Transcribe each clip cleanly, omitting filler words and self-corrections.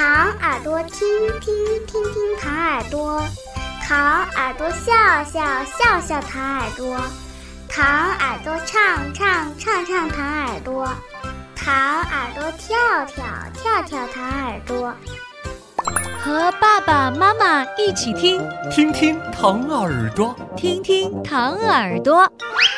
糖耳朵听听听听糖耳朵，糖耳朵笑笑笑笑糖耳朵，糖耳朵唱唱唱唱糖耳朵，糖耳朵跳跳跳跳糖耳朵。 和爸爸妈妈一起听， 听听糖耳朵， 听听糖耳朵。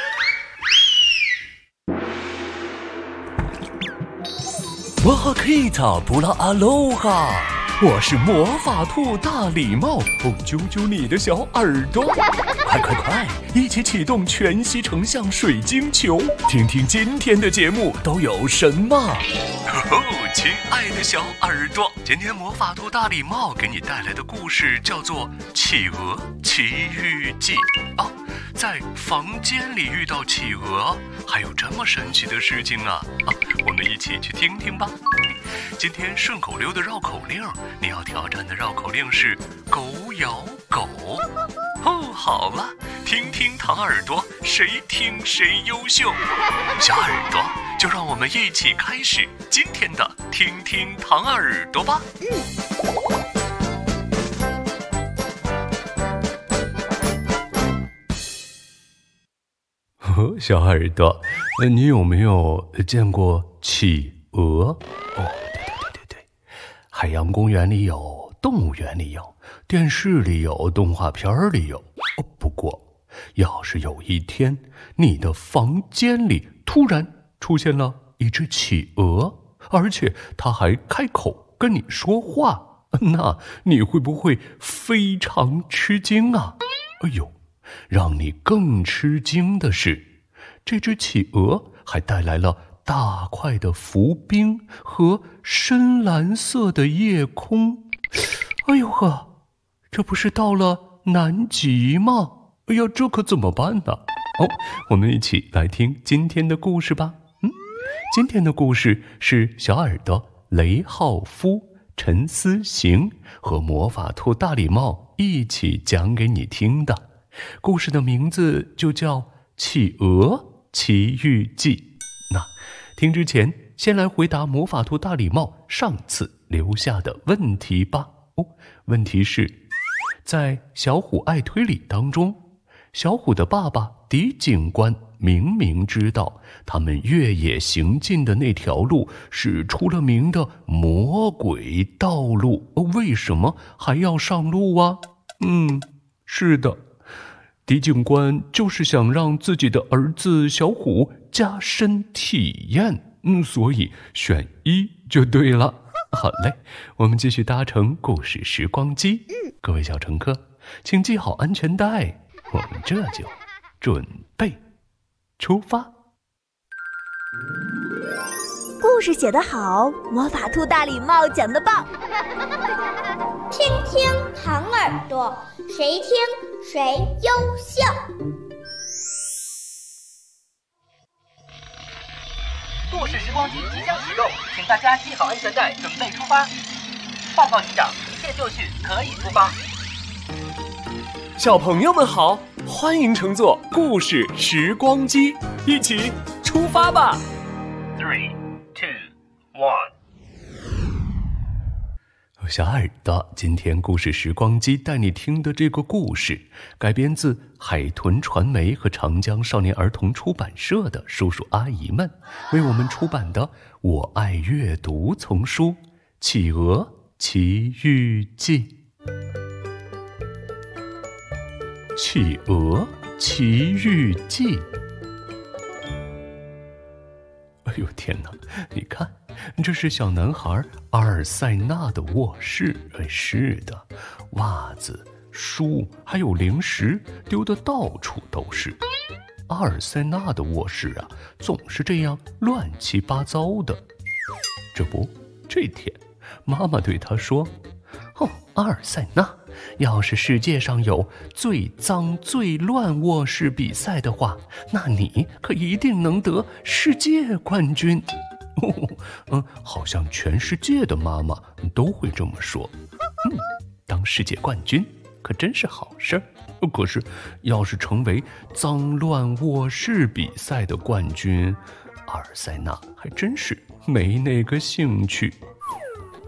哇哈 Kita 布拉阿罗哈，我是魔法兔大礼帽，揪揪你的小耳朵，快快快，一起启动全息成像水晶球，听听今天的节目都有什么。亲爱的小耳朵，今天魔法兔大礼帽给你带来的故事叫做《企鹅奇遇记》哦，在房间里遇到企鹅，还有这么神奇的事情啊！我们一起去听听吧。今天顺口溜的绕口令，你要挑战的绕口令是狗咬狗。好了，听听糖耳朵，谁听谁优秀。小耳朵，就让我们一起开始今天的听听糖耳朵吧。小耳朵，你有没有见过企鹅？对，海洋公园里有，动物园里有，电视里有，动画片里有。不过要是有一天你的房间里突然出现了一只企鹅，而且它还开口跟你说话，那你会不会非常吃惊啊？让你更吃惊的是，这只企鹅还带来了大块的浮冰和深蓝色的夜空。这不是到了南极吗？这可怎么办呢？我们一起来听今天的故事吧。今天的故事是小耳朵雷浩夫、陈思行和魔法兔大礼帽一起讲给你听的。故事的名字就叫《企鹅奇遇记》。那听之前，先来回答魔法兔大礼帽上次留下的问题吧。问题是，在小虎爱推理当中，小虎的爸爸狄警官明明知道他们越野行进的那条路是出了名的魔鬼道路，为什么还要上路啊？是的，狄警官就是想让自己的儿子小虎加深体验，所以选一就对了。好嘞，我们继续搭乘故事时光机。各位小乘客，请系好安全带，我们这就准备出发。 故事写得好，魔法兔大礼帽讲得棒。 听听糖耳朵，谁听谁优秀。 故事时光机即将启动，请大家系好安全带，准备出发。报告机长，一切就绪，可以出发。 小朋友们好，欢迎乘坐故事时光机，一起出发吧。 3、2、1。 小耳朵，今天故事时光机带你听的这个故事改编自海豚传媒和长江少年儿童出版社的叔叔阿姨们为我们出版的《我爱阅读》丛书《企鹅奇遇记》。企鹅奇遇记。天哪，你看，这是小男孩阿尔塞纳的卧室。是的，袜子、书还有零食丢得到处都是。阿尔塞纳的卧室啊，总是这样乱七八糟的。这天妈妈对他说，阿尔塞纳，要是世界上有最脏最乱卧室比赛的话，那你可一定能得世界冠军。好像全世界的妈妈都会这么说。当世界冠军可真是好事儿。可是要是成为脏乱卧室比赛的冠军，阿尔塞纳还真是没那个兴趣。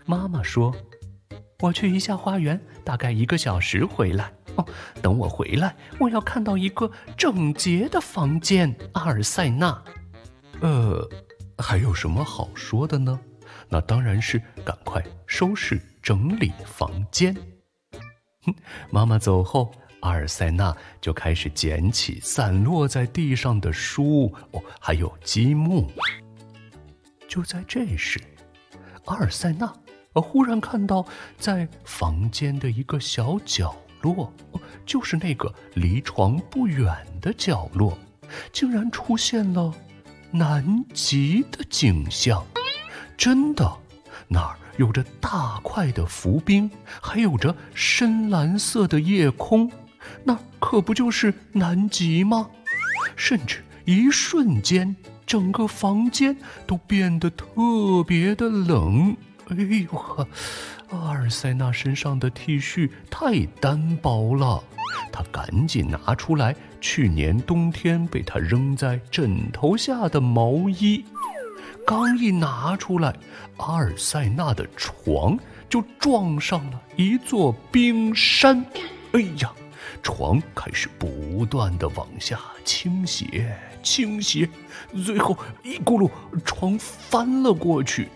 妈妈说：“我去一下花园，大概1个小时回来。等我回来，我要看到一个整洁的房间。”阿尔塞纳，还有什么好说的呢？那当然是赶快收拾整理房间。妈妈走后，阿尔塞纳就开始捡起散落在地上的书，还有积木。就在这时，阿尔塞纳忽然看到在房间的一个小角落，就是那个离床不远的角落，竟然出现了南极的景象。真的，那儿有着大块的浮冰，还有着深蓝色的夜空，那可不就是南极吗？甚至一瞬间，整个房间都变得特别的冷。哎呦，阿尔塞纳身上的 T 恤太单薄了，他赶紧拿出来去年冬天被他扔在枕头下的毛衣。刚一拿出来，阿尔塞纳的床就撞上了一座冰山。哎呀，床开始不断地往下倾斜，最后一咕噜，床翻了过去。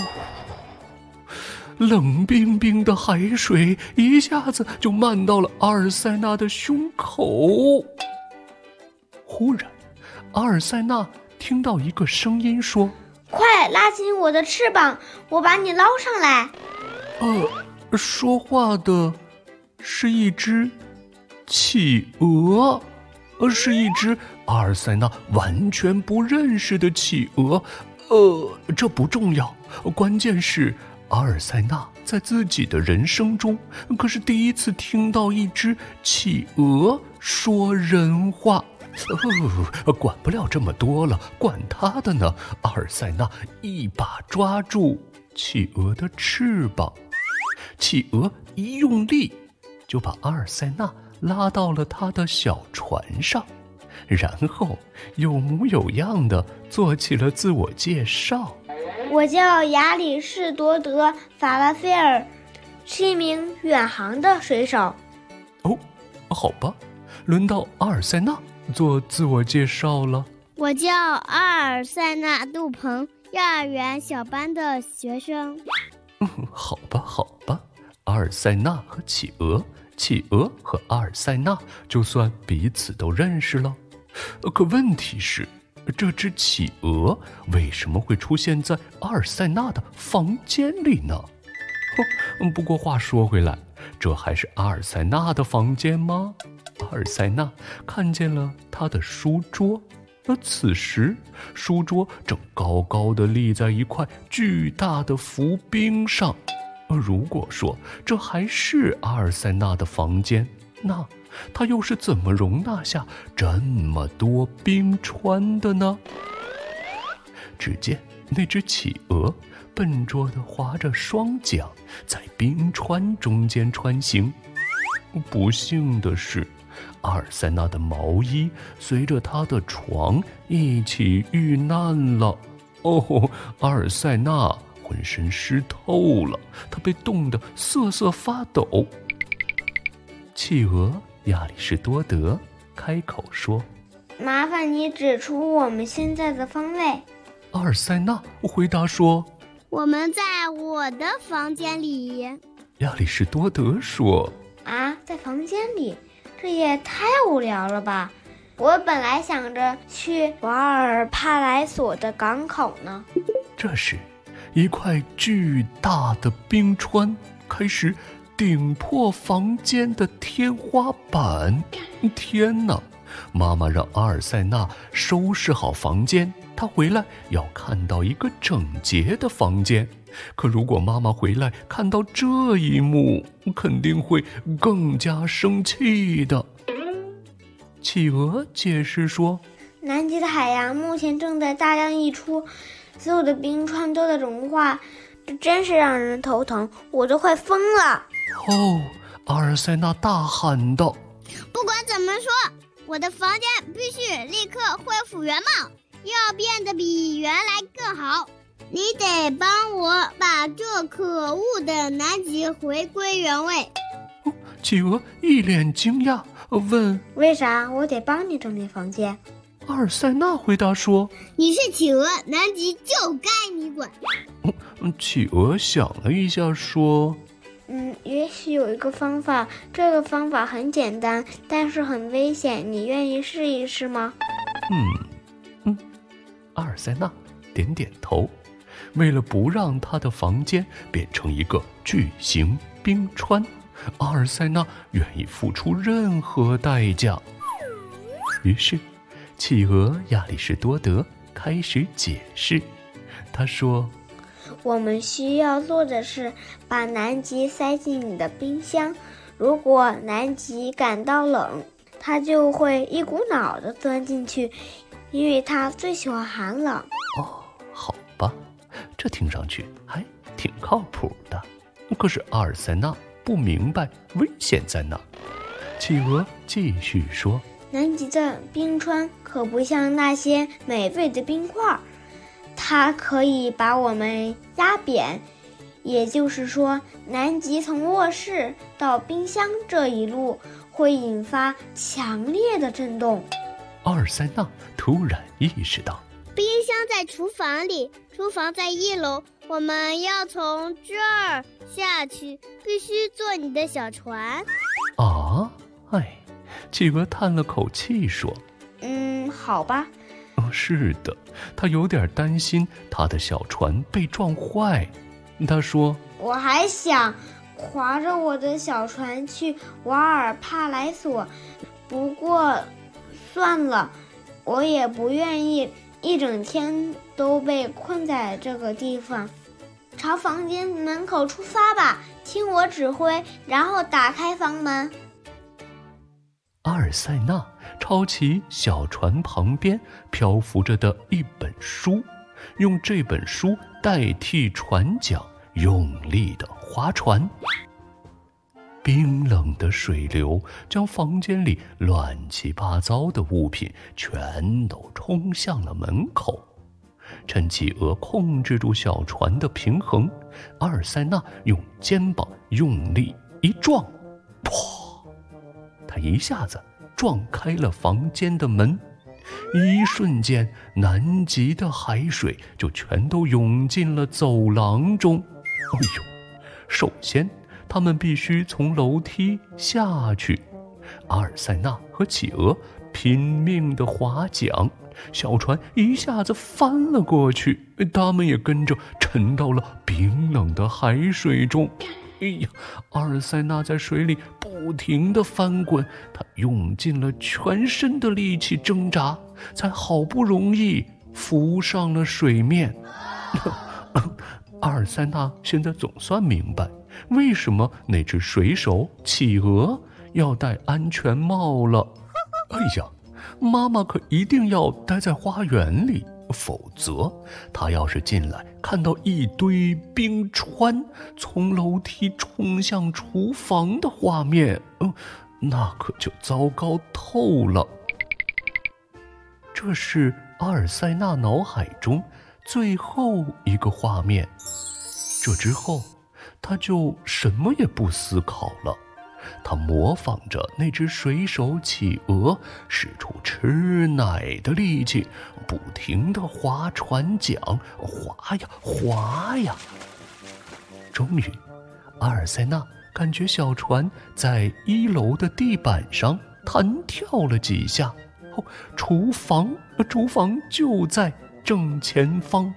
冷冰冰的海水一下子就漫到了阿尔塞纳的胸口。忽然，阿尔塞纳听到一个声音说：“ 快拉紧我的翅膀，我把你捞上来。” 说话的是一只企鹅，是一只阿尔塞纳完全不认识的企鹅。这不重要，关键是阿尔塞纳在自己的人生中可是第一次听到一只企鹅说人话。管不了这么多了，管他的呢！阿尔塞纳一把抓住企鹅的翅膀，企鹅一用力就把阿尔塞纳拉到了他的小船上，然后有模有样的做起了自我介绍。 我叫亚里士多德·法拉菲尔，是一名远航的水手。 好吧，轮到阿尔塞纳做自我介绍了。 我叫阿尔塞纳·杜鹏，幼儿园小班的学生。 好吧，阿尔塞纳和企鹅，企鹅和阿尔塞纳就算彼此都认识了。可问题是，这只企鹅为什么会出现在阿尔塞纳的房间里呢？不过话说回来，这还是阿尔塞纳的房间吗？阿尔塞纳看见了他的书桌，此时书桌正高高地立在一块巨大的浮冰上。如果说这还是阿尔塞纳的房间，那他又是怎么容纳下这么多冰川的呢？只见那只企鹅笨拙地划着双桨，在冰川中间穿行。不幸的是，阿尔塞纳的毛衣随着他的床一起遇难了。阿尔塞纳浑身湿透了，他被冻得瑟瑟发抖。企鹅亚里士多德开口说：“ 麻烦你指出我们现在的方位。” 阿尔塞纳回答说：“ 我们在我的房间里。” 亚里士多德说：“ 啊，在房间里？这也太无聊了吧！我本来想着去瓦尔帕莱索的港口呢。” 这时，一块巨大的冰川开始顶破房间的天花板。天哪！妈妈让阿尔塞纳收拾好房间，她回来要看到一个整洁的房间。可如果妈妈回来看到这一幕，肯定会更加生气的。企鹅解释说：“ 南极的海洋目前正在大量溢出，所有的冰川都在融化，这真是让人头疼，我都快疯了。” 阿尔塞纳大喊道：“ 不管怎么说，我的房间必须立刻恢复原貌，要变得比原来更好。” 你得帮我把这可恶的南极回归原位。 企鹅一脸惊讶，问： 为啥我得帮你整理房间？ 阿尔塞纳回答说： 你是企鹅，南极就该你管。 企鹅想了一下说： 也许有一个方法，这个方法很简单，但是很危险，你愿意试一试吗？ 阿尔塞纳点点头。为了不让他的房间变成一个巨型冰川，阿尔塞纳愿意付出任何代价。于是，企鹅亚里士多德开始解释。他说： 我们需要做的是把南极塞进你的冰箱，如果南极感到冷，它就会一股脑地钻进去，因为它最喜欢寒冷。 好吧，这听上去还挺靠谱的。可是阿尔塞纳不明白危险在哪。企鹅继续说： 南极的冰川可不像那些美味的冰块，它可以把我们压扁，也就是说，南极从卧室到冰箱这一路会引发强烈的震动。 阿尔塞纳突然意识到， 冰箱在厨房里，厨房在1楼，我们要从这儿下去，必须坐你的小船。 企鹅叹了口气说： 好吧。 是的，他有点担心他的小船被撞坏。他说： 我还想划着我的小船去瓦尔帕莱索，不过算了，我也不愿意一整天都被困在这个地方。朝房间门口出发吧，听我指挥，然后打开房门。 阿尔塞纳抄起小船旁边漂浮着的一本书，用这本书代替船桨，用力地划船。冰冷的水流将房间里乱七八糟的物品全都冲向了门口。趁企鹅控制住小船的平衡，阿尔塞纳用肩膀用力一撞，砰！他一下子撞开了房间的门，一瞬间，南极的海水就全都涌进了走廊中。首先他们必须从楼梯下去。阿尔塞纳和企鹅拼命地划桨，小船一下子翻了过去，他们也跟着沉到了冰冷的海水中。阿尔塞纳在水里不停地翻滚，他用尽了全身的力气挣扎，才好不容易浮上了水面。阿尔塞纳现在总算明白，为什么那只水手企鹅要戴安全帽了。妈妈可一定要待在花园里，否则她要是进来看到一堆冰川从楼梯冲向厨房的画面，那可就糟糕透了。这是阿尔塞纳脑海中最后一个画面，这之后他就什么也不思考了。他模仿着那只水手企鹅，使出吃奶的力气，不停地划船桨，划呀划呀。终于，阿尔塞纳感觉小船在1楼的地板上弹跳了几下。厨房就在正前方。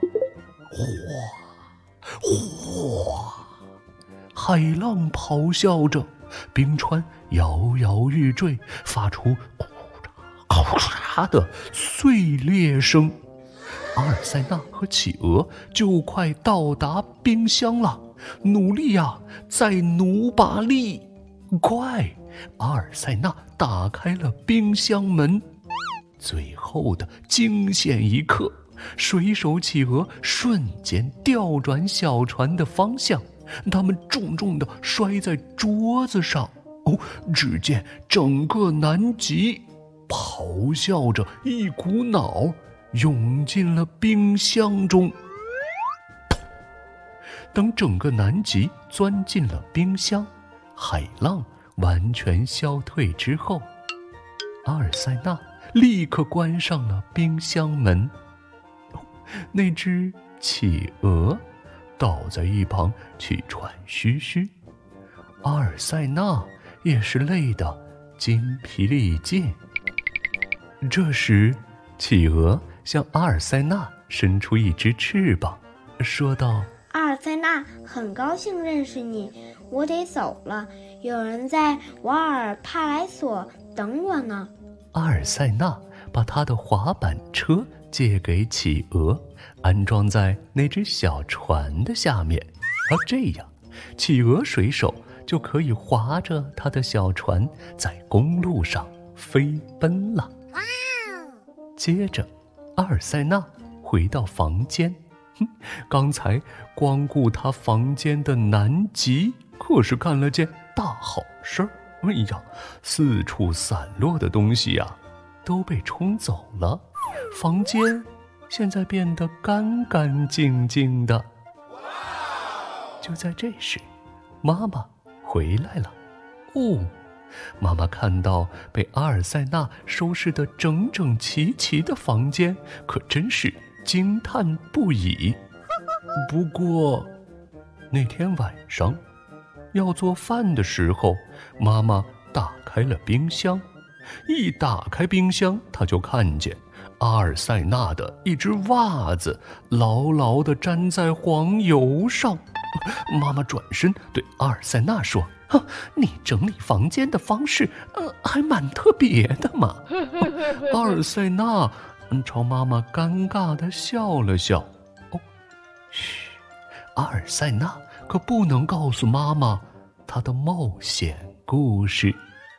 哗！海浪咆哮着，冰川摇摇欲坠，发出咔嚓的碎裂声。阿尔塞纳和企鹅就快到达冰箱了，努力呀，再努把力！快！阿尔塞纳打开了冰箱门。最后的惊险一刻，水手企鹅瞬间调转小船的方向，他们重重地摔在桌子上。只见整个南极咆哮着，一股脑涌进了冰箱中。 等整个南极钻进了冰箱，海浪完全消退之后，阿尔塞纳立刻关上了冰箱门。那只企鹅倒在一旁气喘吁吁，阿尔塞纳也是累得精疲力尽。这时，企鹅向阿尔塞纳伸出一只翅膀，说道： 阿尔塞纳，很高兴认识你，我得走了，有人在瓦尔帕莱索等我呢。 阿尔塞纳把他的滑板车借给企鹅，安装在那只小船的下面，而这样，企鹅水手就可以划着他的小船在公路上飞奔了。接着，阿尔塞纳回到房间，刚才光顾他房间的南极可是干了件大好事儿。哎呀，四处散落的东西呀，都被冲走了，房间现在变得干干净净的。就在这时，妈妈回来了。妈妈看到被阿尔塞纳收拾得整整齐齐的房间，可真是惊叹不已。不过，那天晚上要做饭的时候，妈妈打开了冰箱。一打开冰箱，她就看见阿尔塞纳的一只袜子牢牢地粘在黄油上。妈妈转身对阿尔塞纳说：你整理房间的方式还蛮特别的嘛。阿尔塞纳朝妈妈尴尬地笑了笑。嘘，阿尔塞纳可不能告诉妈妈他的冒险故事。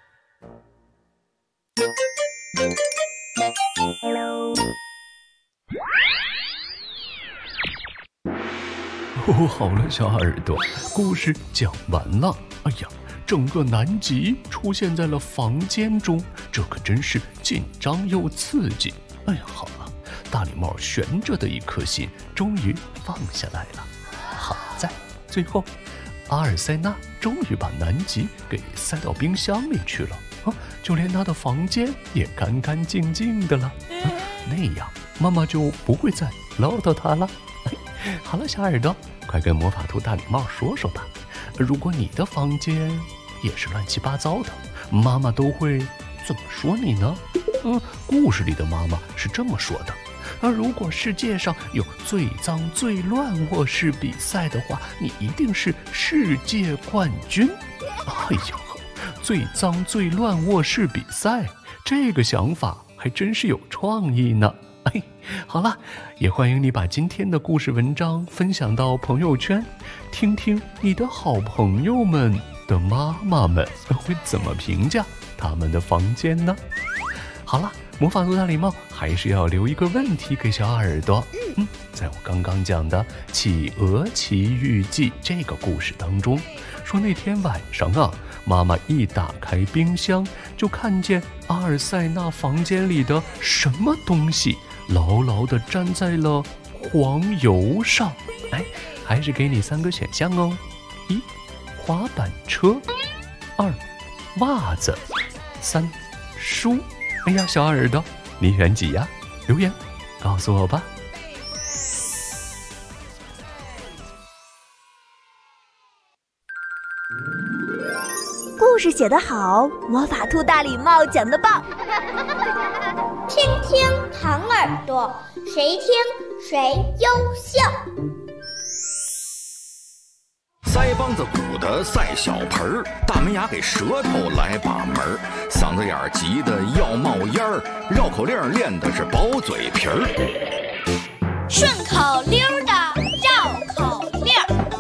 好了，小耳朵，故事讲完了。哎呀，整个南极出现在了房间中，这可真是紧张又刺激。哎呀，好了，大礼帽悬着的一颗心终于放下来了。好在最后，阿尔塞纳终于把南极给塞到冰箱里去了，就连他的房间也干干净净的了。那样妈妈就不会再唠叨他了。好了，小耳朵，快跟魔法兔大礼帽说说吧，如果你的房间也是乱七八糟的，妈妈都会怎么说你呢？故事里的妈妈是这么说的：如果世界上有最脏最乱卧室比赛的话，你一定是世界冠军。哎呀，最脏最乱卧室比赛，这个想法还真是有创意呢。好了，也欢迎你把今天的故事文章分享到朋友圈，听听你的好朋友们的妈妈们会怎么评价他们的房间呢？好了，魔法兔大礼帽还是要留一个问题给小耳朵。在我刚刚讲的《企鹅奇遇记》这个故事当中，说那天晚上妈妈一打开冰箱，就看见阿尔塞纳房间里的什么东西牢牢地粘在了黄油上。还是给你3个选项哦：1. 滑板车；2. 袜子；3. 书。哎呀，小耳朵，你选几呀？留言告诉我吧。 故事写得好，魔法兔大礼帽讲得棒。 听听糖耳朵，谁听谁优秀。 腮帮子鼓的赛小盆儿，大门牙给舌头来把门儿，嗓子眼儿急得要冒烟儿，绕口令练的是薄嘴皮儿。 顺口溜的绕口令。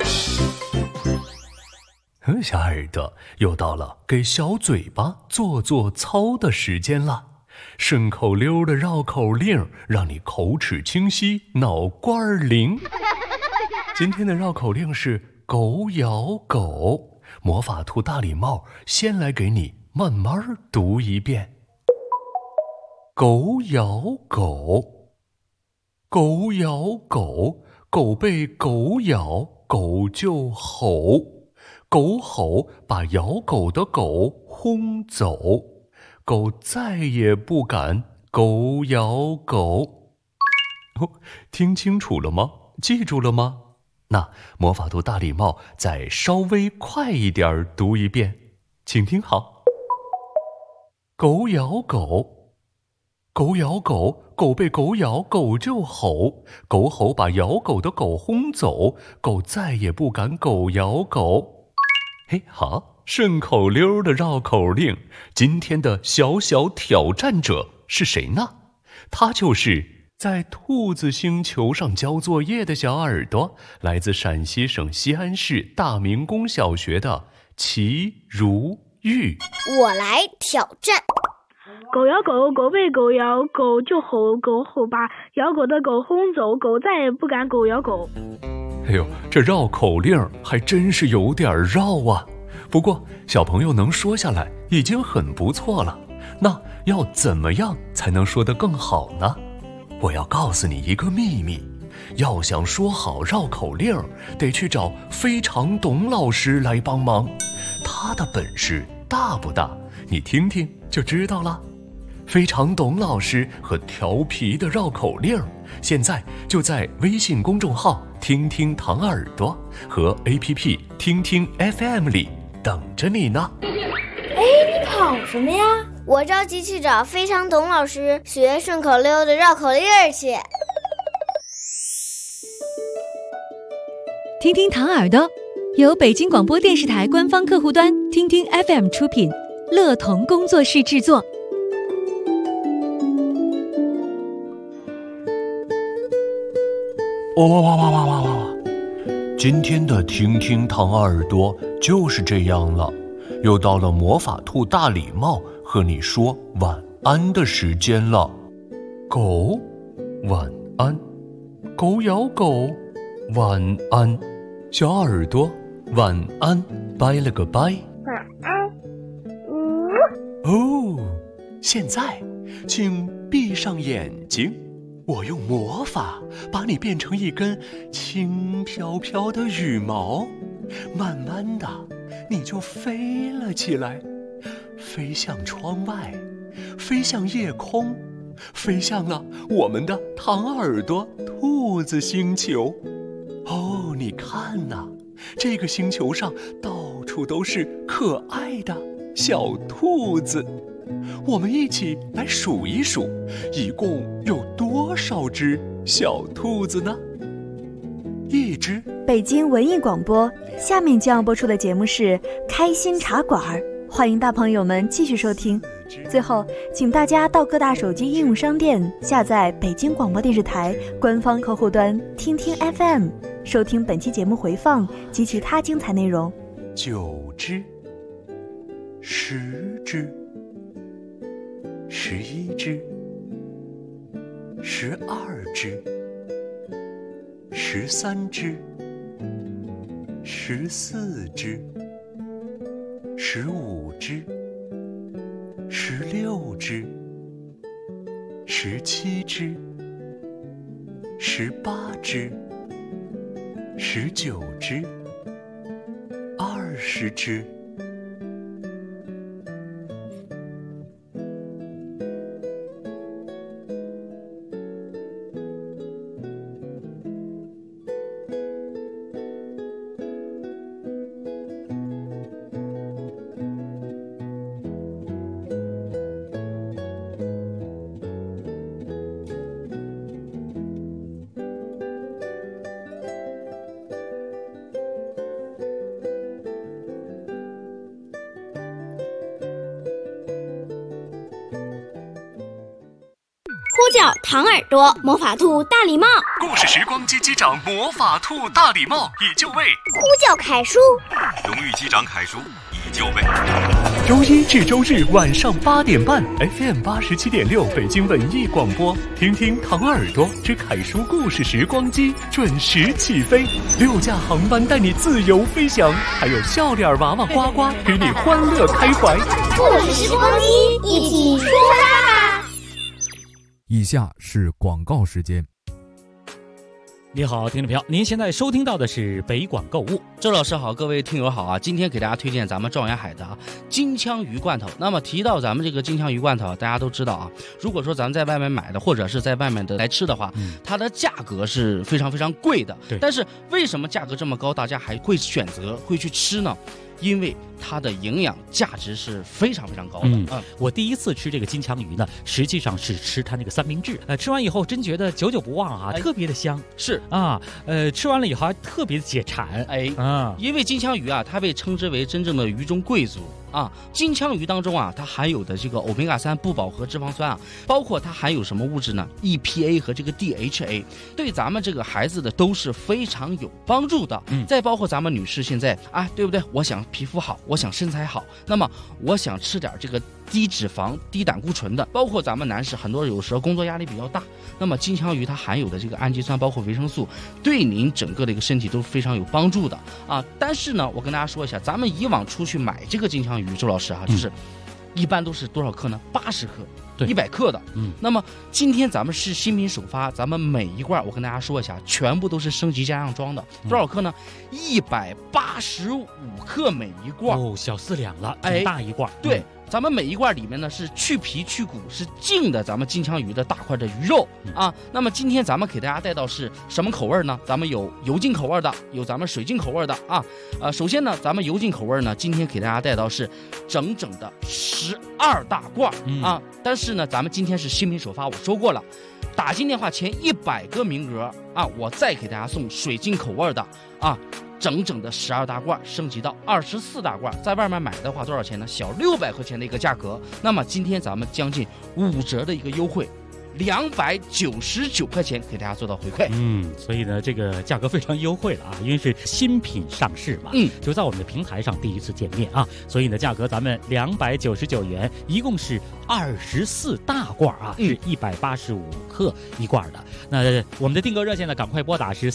小耳朵，又到了给小嘴巴做做操的时间了。顺口溜的绕口令，让你口齿清晰，脑瓜灵。今天的绕口令是狗咬狗，魔法兔大礼帽先来给你慢慢读一遍。狗咬狗，狗咬狗，狗被狗咬， 狗就吼，狗吼把咬狗的狗轰走，狗再也不敢狗咬狗。听清楚了吗？记住了吗？那魔法兔大礼帽再稍微快一点读一遍，请听好。狗咬狗，狗咬狗，狗被狗咬，狗就吼，狗吼把咬狗的狗轰走，狗再也不敢狗咬狗。嘿，好，顺口溜的绕口令，今天的小小挑战者是谁呢？他就是在兔子星球上交作业的小耳朵，来自陕西省西安市大明宫小学的齐如玉。 我来挑战。 狗咬狗，狗被狗咬，狗就吼，狗吼把咬狗的狗轰走，狗再也不敢狗咬狗。 哎呦，这绕口令还真是有点绕啊。不过小朋友能说下来已经很不错了。那要怎么样才能说得更好呢？我要告诉你一个秘密，要想说好绕口令，得去找非常董老师来帮忙。他的本事大不大？你听听就知道了。非常董老师和调皮的绕口令，现在就在微信公众号听听糖耳朵和 APP 听听 FM 里等着你呢。 你跑什么呀？ 我着急去找非常董老师学顺口溜的绕口令去。 听听糖耳朵由北京广播电视台官方客户端听听 FM 出品，乐童工作室制作。 哇！今天的听听糖耳朵就是这样了，又到了魔法兔大礼帽和你说晚安的时间了。狗，晚安；狗咬狗，晚安；小耳朵，晚安，拜了个拜。 晚安。 哦，现在请闭上眼睛，我用魔法把你变成一根轻飘飘的羽毛，慢慢的你就飞了起来，飞向窗外，飞向夜空，飞向了我们的糖耳朵兔子星球。哦，你看呐，这个星球上到处都是可爱的小兔子。我们一起来数一数，一共有多少只小兔子呢？1只。 北京文艺广播，下面将要播出的节目是开心茶馆，欢迎大朋友们继续收听。最后请大家到各大手机应用商店下载北京广播电视台官方客户端听听 FM， 收听本期节目回放及其他精彩内容。 9只，10只，11只，12只，13只，14只，15只，16只，17只，18只，19只，20只。 呼叫糖耳朵魔法兔大礼帽， 故事时光机机长魔法兔大礼帽已就位， 呼叫凯叔， 荣誉机长凯叔已就位。 周1至周日晚上8点半 FM 87.6北京文艺广播，听听糖耳朵之凯叔故事时光机准时起飞，6架航班带你自由飞翔，还有笑脸娃娃呱呱给你欢乐开怀。 故事时光机一起出发吧！ 以下是广告时间。 你好，听众朋友，您现在收听到的是北广购物。 周老师好，各位听友好啊！今天给大家推荐咱们状元海的金枪鱼罐头。那么提到咱们这个金枪鱼罐头，大家都知道啊，如果说咱们在外面买的，或者是在外面的来吃的话，它的价格是非常非常贵的。 对。 但是为什么价格这么高，大家还会选择会去吃呢？因为它的营养价值是非常非常高的。 我第一次吃这个金枪鱼呢，实际上是吃它那个三明治。吃完以后真觉得久久不忘啊，特别的香。 是啊，吃完了以后还特别的解馋。 因为金枪鱼啊，它被称之为真正的鱼中贵族啊。金枪鱼当中啊，它含有的这个欧米伽3不饱和脂肪酸啊，包括它含有什么物质呢 ？EPA 和这个 DHA， 对咱们这个孩子的都是非常有帮助的。再包括咱们女士现在啊，对不对？我想皮肤好，我想身材好，那么我想吃点这个低脂肪、低胆固醇的。包括咱们男士，很多有时候工作压力比较大，那么金枪鱼它含有的这个氨基酸，包括维生素，对您整个的一个身体都非常有帮助的啊。但是呢，我跟大家说一下，咱们以往出去买这个金枪鱼，周老师啊，就是一般都是多少克呢？80克。100克的，那么今天咱们是新品首发，咱们每一罐我跟大家说一下，全部都是升级加上装的，多少克呢？185克每一罐， 小4两了，挺大一罐。 对，咱们每一罐里面呢是去皮去骨，是净的，咱们金枪鱼的大块的鱼肉啊。那么今天咱们给大家带到是什么口味呢？咱们有油浸口味的，有咱们水浸口味的啊。首先呢，咱们油浸口味呢，今天给大家带到是整整的12大罐啊。但是呢，咱们今天是新品首发，我说过了，打进电话前100个名额啊，我再给大家送水晶口味的啊，整整的12大罐，升级到24大罐，在外面买的话多少钱呢？小600块钱的一个价格。那么今天咱们将近5折的一个优惠。299块钱给大家做到回馈， 所以呢，这个价格非常优惠了啊，因为是新品上市嘛，就在我们的平台上第一次见面啊，所以呢，价格咱们299元，一共是24大罐啊，是185克一罐的。那我们的订购热线呢，赶快拨打是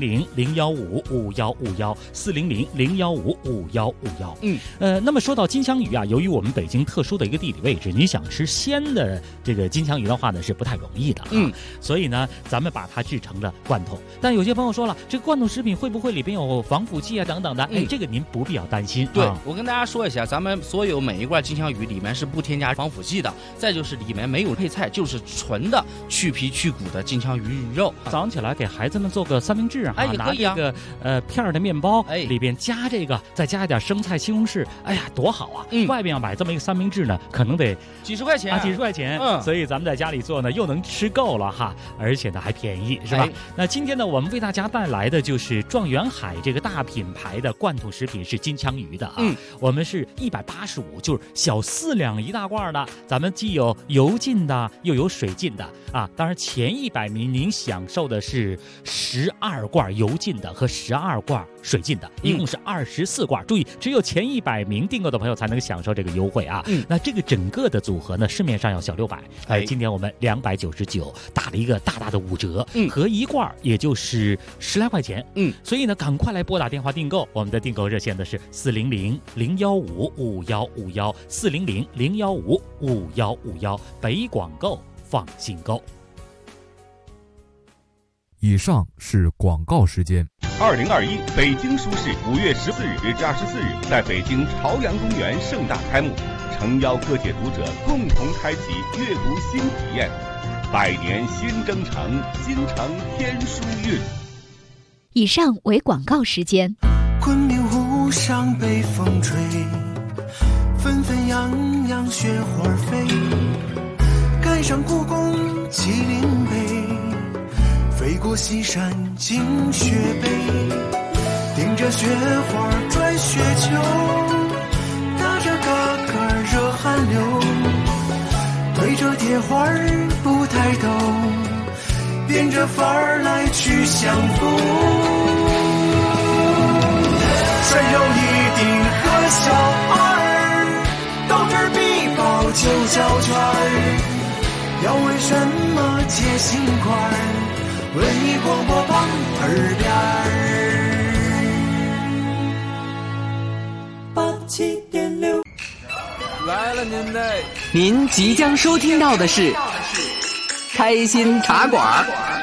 400-015-5151，400-015-5151。那么说到金枪鱼啊，由于我们北京特殊的一个地理位置，你想吃鲜的这个金枪鱼的话呢，是不太容易的所以呢，咱们把它制成了罐头。但有些朋友说了，这个罐头食品会不会里边有防腐剂啊等等的？这个您不必要担心。 对，我跟大家说一下，咱们所有每一罐金枪鱼里面是不添加防腐剂的，再就是里面没有配菜，就是纯的去皮去骨的金枪鱼鱼肉。 早上起来给孩子们做个三明治啊， 也可以啊， 拿这个片的面包，里边加这个，再加一点生菜、西红柿，哎呀，多好啊！外边要买这么一个三明治呢，可能得几十块钱啊，几十块钱。所以咱们在家里做呢，又能吃够了哈，而且呢还便宜，是吧？那今天呢，我们为大家带来的就是状元海这个大品牌的罐头食品是金枪鱼的啊。我们是185，就是小4两一大罐的。咱们既有油浸的，又有水浸的啊。当然前100名您享受的是12罐油浸的和12罐水浸的，一共是24罐。注意，只有前100名订购的朋友才能享受这个优惠啊。那这个整个的组合呢，市面上要小600，今天我们299，打了一个大大的5折，合一罐也就是10来块钱。所以呢，赶快来拨打电话订购，我们的订购热线的是400-015-5151，400-015-5151，北广购放心购。 以上是广告时间。 2021北京书市5月14日至24日在北京朝阳公园盛大开幕，诚邀各界读者共同开启阅读新体验。百年新征程，京城天书韵。 以上为广告时间。 昆明湖上北风吹，纷纷扬扬雪花飞，赶上故宫麒麟碑，飞过西山惊雪北，顶着雪花转雪球，打着嘎嘎热汗流，对着铁花不抬头，变着法儿来去相逢。山有一定和小二，斗智必报9角圈，要为什么接心块？文艺广播旁耳边87.6。 来了您的，您即将收听到的是开心茶馆。